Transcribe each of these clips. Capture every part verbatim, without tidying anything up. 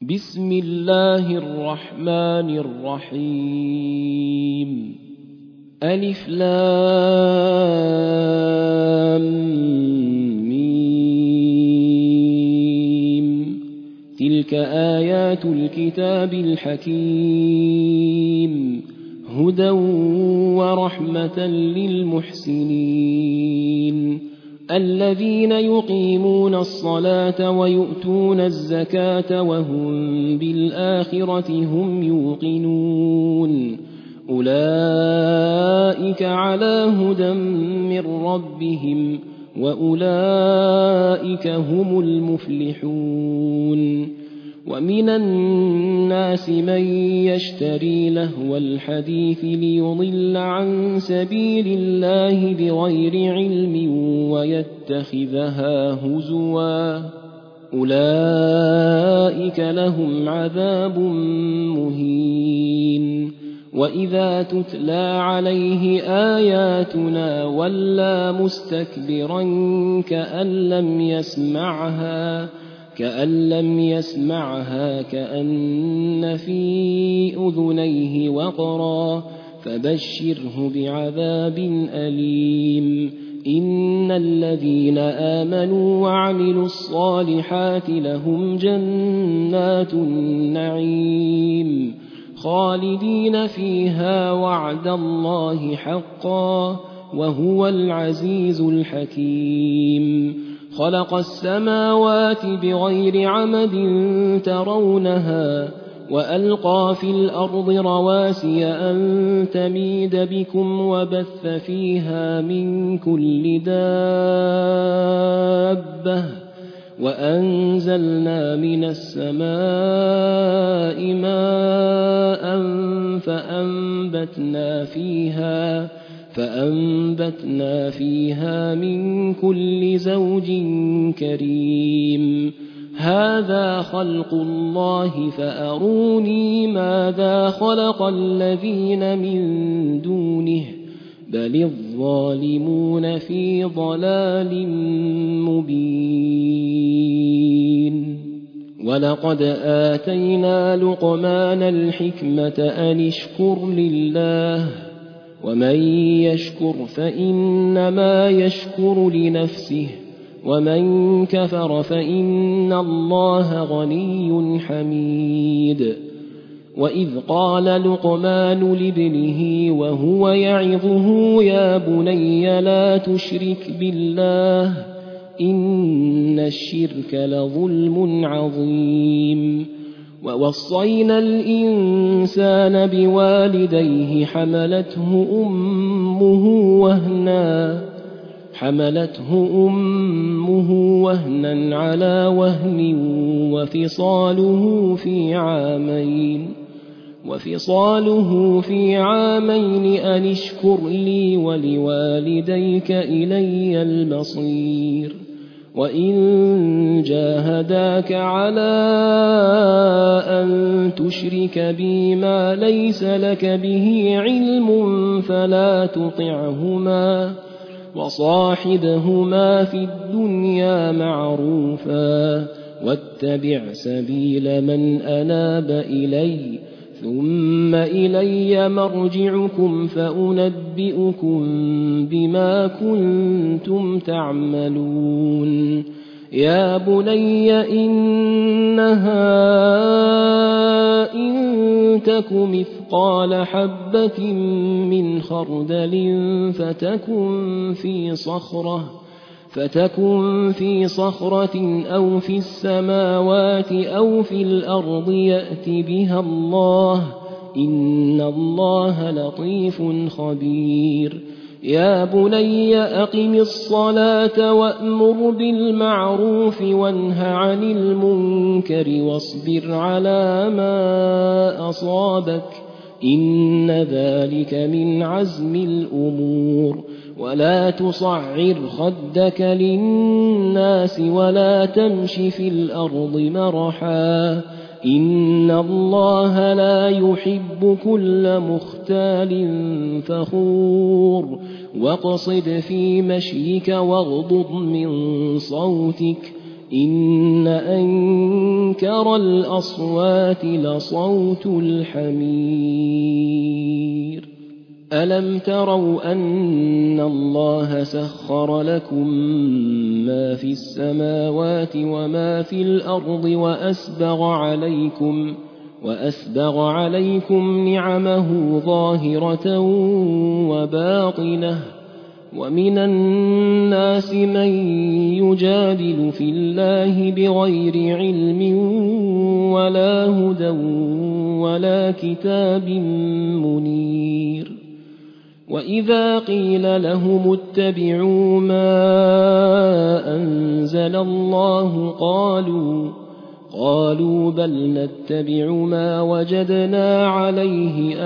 بسم الله الرحمن الرحيم. ألف لام ميم. تلك آيات الكتاب الحكيم، هدى ورحمة للمحسنين الذين يقيمون الصلاة ويؤتون الزكاة وهم بالآخرة هم يوقنون. أولئك على هدى من ربهم وأولئك هم المفلحون. ومن الناس من يشتري لهو الحديث ليضل عن سبيل الله بغير علم ويتخذها هزوا، أولئك لهم عذاب مهين. وإذا تتلى عليه آياتنا ولى مستكبرا كأن لم يسمعها كأن لم يسمعها كأن في أذنيه وقرا، فبشره بعذاب أليم. إن الذين آمنوا وعملوا الصالحات لهم جنات النعيم خالدين فيها وعد الله حقا وهو العزيز الحكيم. خلق السماوات بغير عمد ترونها وألقى في الأرض رواسي أن تميد بكم وبث فيها من كل دابة وأنزلنا من السماء ماء فأنبتنا فيها فأنبتنا فيها من كل زوج كريم. هذا خلق الله فأروني ماذا خلق الذين من دونه بل الظالمون في ضلال مبين. ولقد آتينا لقمان الحكمة أن اشكر لله ومن يشكر فإنما يشكر لنفسه ومن كفر فإن الله غني حميد. وإذ قال لقمان لابنه وهو يعظه يا بني لا تشرك بالله إن الشرك لظلم عظيم. ووصينا الإنسان بوالديه حملته أمه وهنا حملته أمه وهنا على وهن وفصاله في عامين وفصاله في عامين أن اشكر لي ولوالديك إلي المصير. وإن جاهداك على أن تشرك بي ما ليس لك به علم فلا تطعهما وصاحبهما في الدنيا معروفا واتبع سبيل من أناب إلي ثم إلي مرجعكم فأنبئكم بما كنتم تعملون. يا بني إنها إن تك مثقال حبة من خردل فتكن في صخرة فتكن في صخرة أو في السماوات أو في الأرض يأت بها الله إن الله لطيف خبير. يا بني أقم الصلاة وأمر بالمعروف وانه عن المنكر واصبر على ما أصابك إن ذلك من عزم الأمور. ولا تصعر خدك للناس ولا تمش في الأرض مرحا إن الله لا يحب كل مختال فخور. واقصد في مشيك واغضض من صوتك إن أنكر الأصوات لصوت الحمير ألم تروا أن الله سخر لكم ما في السماوات وما في الأرض وأسبغ عليكم وأسبغ عليكم نعمه ظاهرة وباطنة ومن الناس من يجادل في الله بغير علم ولا هدى ولا كتاب منير وإذا قيل لهم اتبعوا ما أنزل الله قالوا قالوا بل نتبع ما وجدنا عليه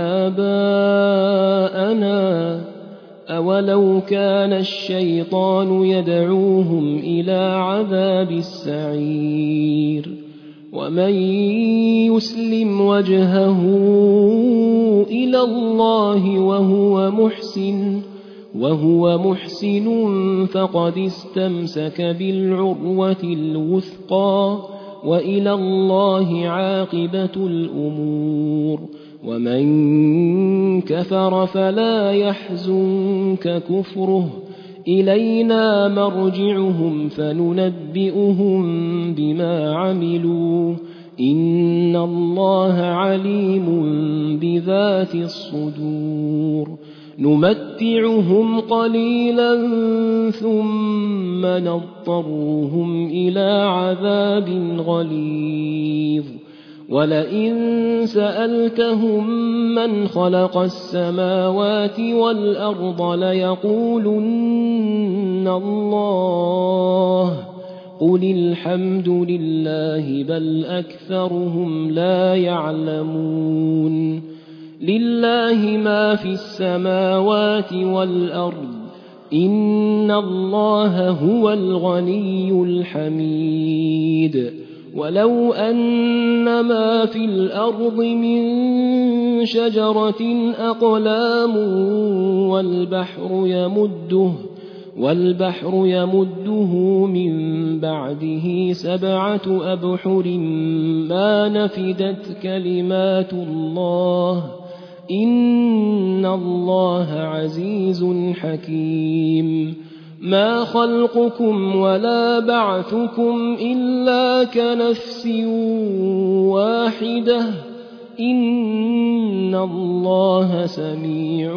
آباءنا أولو كان الشيطان يدعوهم إلى عذاب السعير ومن يسلم وجهه إلى الله وهو محسن وهو محسن فقد استمسك بالعروة الوثقى وإلى الله عاقبة الأمور ومن كفر فلا يحزنك كفره إلينا مرجعهم فننبئهم بما عملوا إن الله عليم بذات الصدور نمتعهم قليلا ثم نضطرهم إلى عذاب غليظ ولئن سألتهم من خلق السماوات والأرض ليقولن الله قل الحمد لله بل أكثرهم لا يعلمون لله ما في السماوات والأرض إن الله هو الغني الحميد ولو أن ما في الأرض من شجرة أقلام والبحر يمده والبحر يمده من بعده سبعة أبحر ما نفدت كلمات الله إن الله عزيز حكيم ما خلقكم ولا بعثكم إلا كنفس واحدة إن الله سميع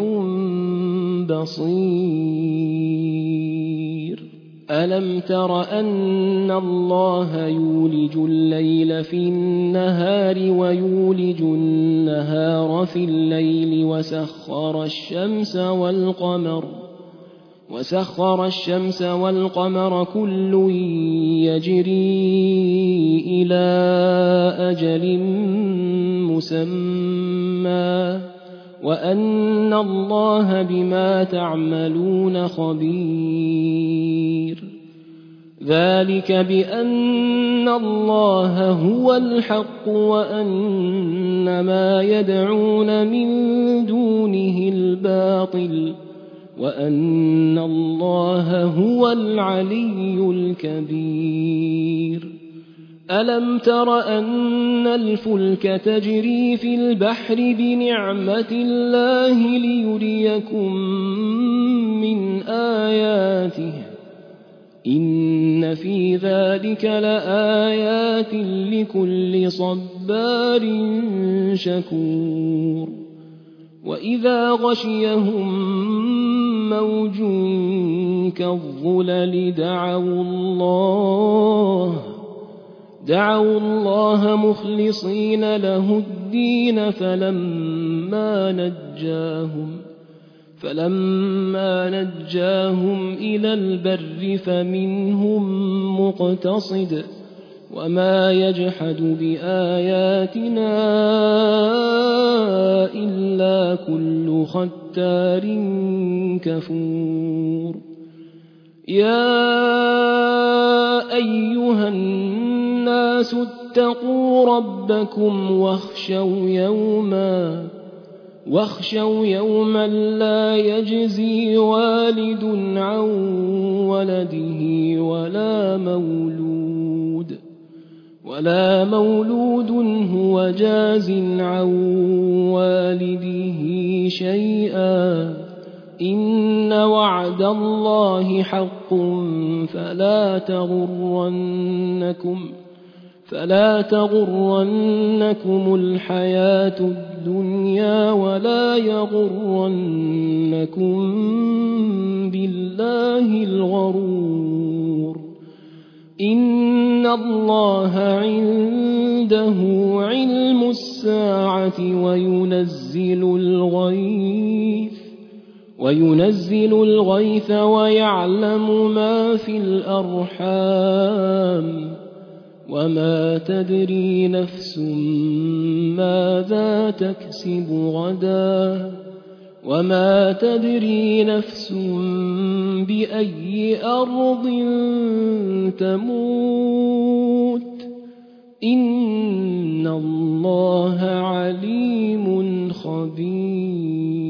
بصير ألم تر أن الله يولج الليل في النهار ويولج النهار في الليل وسخر الشمس والقمر وسخر الشمس والقمر كل يجري إلى أجل مسمى وأن الله بما تعملون خبير ذلك بأن الله هو الحق وأن ما يدعون من دونه الباطل وأن الله هو العلي الكبير ألم تر أن الفلك تجري في البحر بنعمة الله ليريكم من آياته إن في ذلك لآيات لكل صبار شكور وإذا غشيهم موج كالظلل دعوا الله دعوا الله مخلصين له الدين فلما نجاهم فلما نجاهم إلى البر فمنهم مقتصد وما يجحد بآياتنا إلا كل ختار كفور يا أيها الناس اتقوا ربكم واخشوا يوما واخشوا يوما لا يجزي والد عن ولده ولا مولود ولا مولود هو جاز عن والده شيئا إن وعد الله حق فلا تغرنكم فلا تغرنكم الحياة الدنيا ولا يغرنكم بالله الغرور إن الله عنده علم الساعة وينزل الغيث وينزل الغيث ويعلم ما في الأرحام وما تدري نفس ماذا تكسب غدا وما تدري نفس بأي أرض تموت إن الله عليم خبير